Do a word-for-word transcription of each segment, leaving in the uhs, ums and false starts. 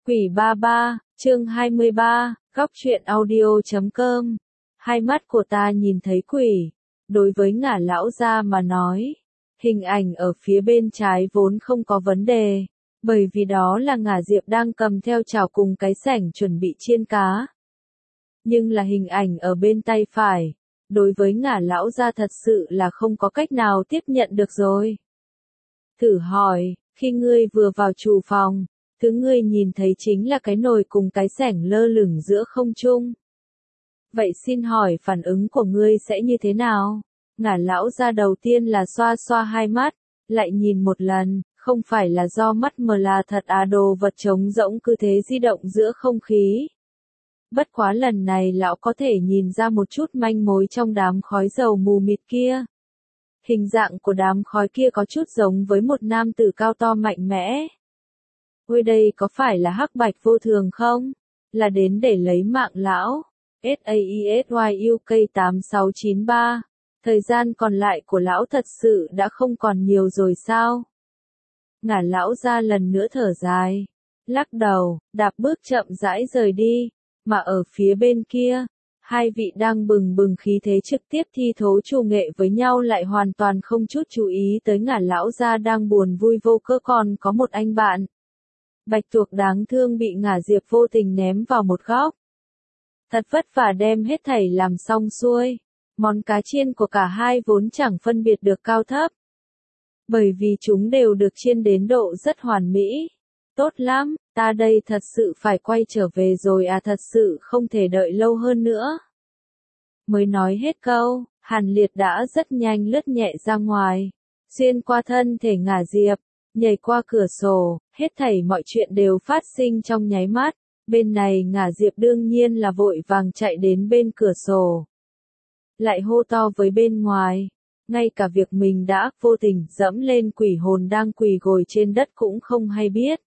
Quỷ ba ba, chương hai mươi ba, góc truyện audio chấm com. Hai mắt của ta nhìn thấy quỷ. Đối với Ngả lão gia mà nói, hình ảnh ở phía bên trái vốn không có vấn đề, bởi vì đó là Ngả Diệp đang cầm theo chảo cùng cái sẻng chuẩn bị chiên cá. Nhưng là hình ảnh ở bên tay phải, đối với Ngả lão gia thật sự là không có cách nào tiếp nhận được rồi. Thử hỏi, khi ngươi vừa vào chủ phòng, thứ ngươi nhìn thấy chính là cái nồi cùng cái sẻng lơ lửng giữa không trung. Vậy xin hỏi phản ứng của ngươi sẽ như thế nào? Ngả lão gia đầu tiên là xoa xoa hai mắt, lại nhìn một lần, không phải là do mắt mờ là thật à, đồ vật trống rỗng cứ thế di động giữa không khí. Bất quá lần này lão có thể nhìn ra một chút manh mối trong đám khói dầu mù mịt kia. Hình dạng của đám khói kia có chút giống với một nam tử cao to mạnh mẽ. Ôi, đây có phải là hắc bạch vô thường không? Là đến để lấy mạng lão. S A I S Y U K tám sáu chín ba. Thời gian còn lại của lão thật sự đã không còn nhiều rồi sao? Ngả lão ra lần nữa thở dài, lắc đầu, đạp bước chậm rãi rời đi, mà ở phía bên kia, hai vị đang bừng bừng khí thế trực tiếp thi thố trù nghệ với nhau lại hoàn toàn không chút chú ý tới Ngả lão gia đang buồn vui vô cớ, còn có một anh bạn. Bạch tuộc đáng thương bị Ngả Diệp vô tình ném vào một góc. Thật vất vả đem hết thảy làm xong xuôi, món cá chiên của cả hai vốn chẳng phân biệt được cao thấp. Bởi vì chúng đều được chiên đến độ rất hoàn mỹ. Tốt lắm, ta đây thật sự phải quay trở về rồi à, thật sự không thể đợi lâu hơn nữa. Mới nói hết câu, Hàn Liệt đã rất nhanh lướt nhẹ ra ngoài, xuyên qua thân thể Ngả Diệp, nhảy qua cửa sổ, hết thảy mọi chuyện đều phát sinh trong nháy mắt. Bên này Ngả Diệp đương nhiên là vội vàng chạy đến bên cửa sổ, lại hô to với bên ngoài, ngay cả việc mình đã vô tình dẫm lên quỷ hồn đang quỳ gồi trên đất cũng không hay biết.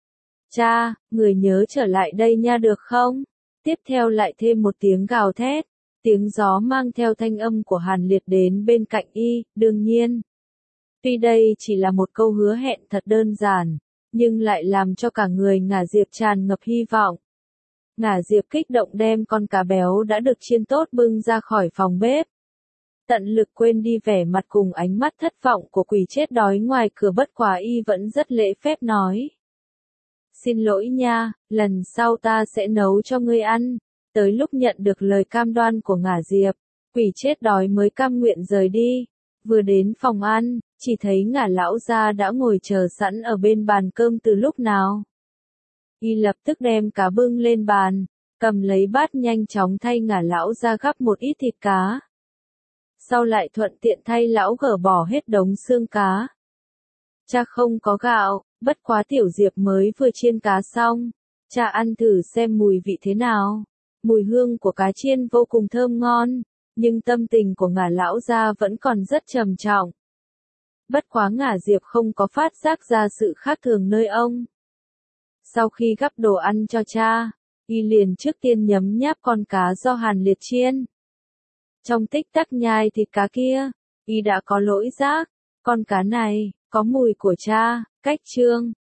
Cha, người nhớ trở lại đây nha được không? Tiếp theo lại thêm một tiếng gào thét, tiếng gió mang theo thanh âm của Hàn Liệt đến bên cạnh y, đương nhiên. Tuy đây chỉ là một câu hứa hẹn thật đơn giản, nhưng lại làm cho cả người Ngả Diệp tràn ngập hy vọng. Ngả Diệp kích động đem con cá béo đã được chiên tốt bưng ra khỏi phòng bếp. Tận lực quên đi vẻ mặt cùng ánh mắt thất vọng của quỷ chết đói ngoài cửa, bất quá y vẫn rất lễ phép nói. Xin lỗi nha, lần sau ta sẽ nấu cho ngươi ăn. Tới lúc nhận được lời cam đoan của Ngả Diệp, quỷ chết đói mới cam nguyện rời đi. Vừa đến phòng ăn, chỉ thấy Ngả lão gia đã ngồi chờ sẵn ở bên bàn cơm từ lúc nào. Y lập tức đem cá bưng lên bàn, cầm lấy bát nhanh chóng thay Ngả lão gia gắp một ít thịt cá. Sau lại thuận tiện thay lão gỡ bỏ hết đống xương cá. Cha không có gạo, bất quá Tiểu Diệp mới vừa chiên cá xong, cha ăn thử xem mùi vị thế nào. Mùi hương của cá chiên vô cùng thơm ngon, nhưng tâm tình của Ngả lão gia vẫn còn rất trầm trọng. Bất quá Ngả Diệp không có phát giác ra sự khác thường nơi ông. Sau khi gắp đồ ăn cho cha, y liền trước tiên nhấm nháp con cá do Hàn Liệt chiên. Trong tích tắc nhai thịt cá kia, y đã có lỗi giác, con cá này, có mùi của cha, cách chương,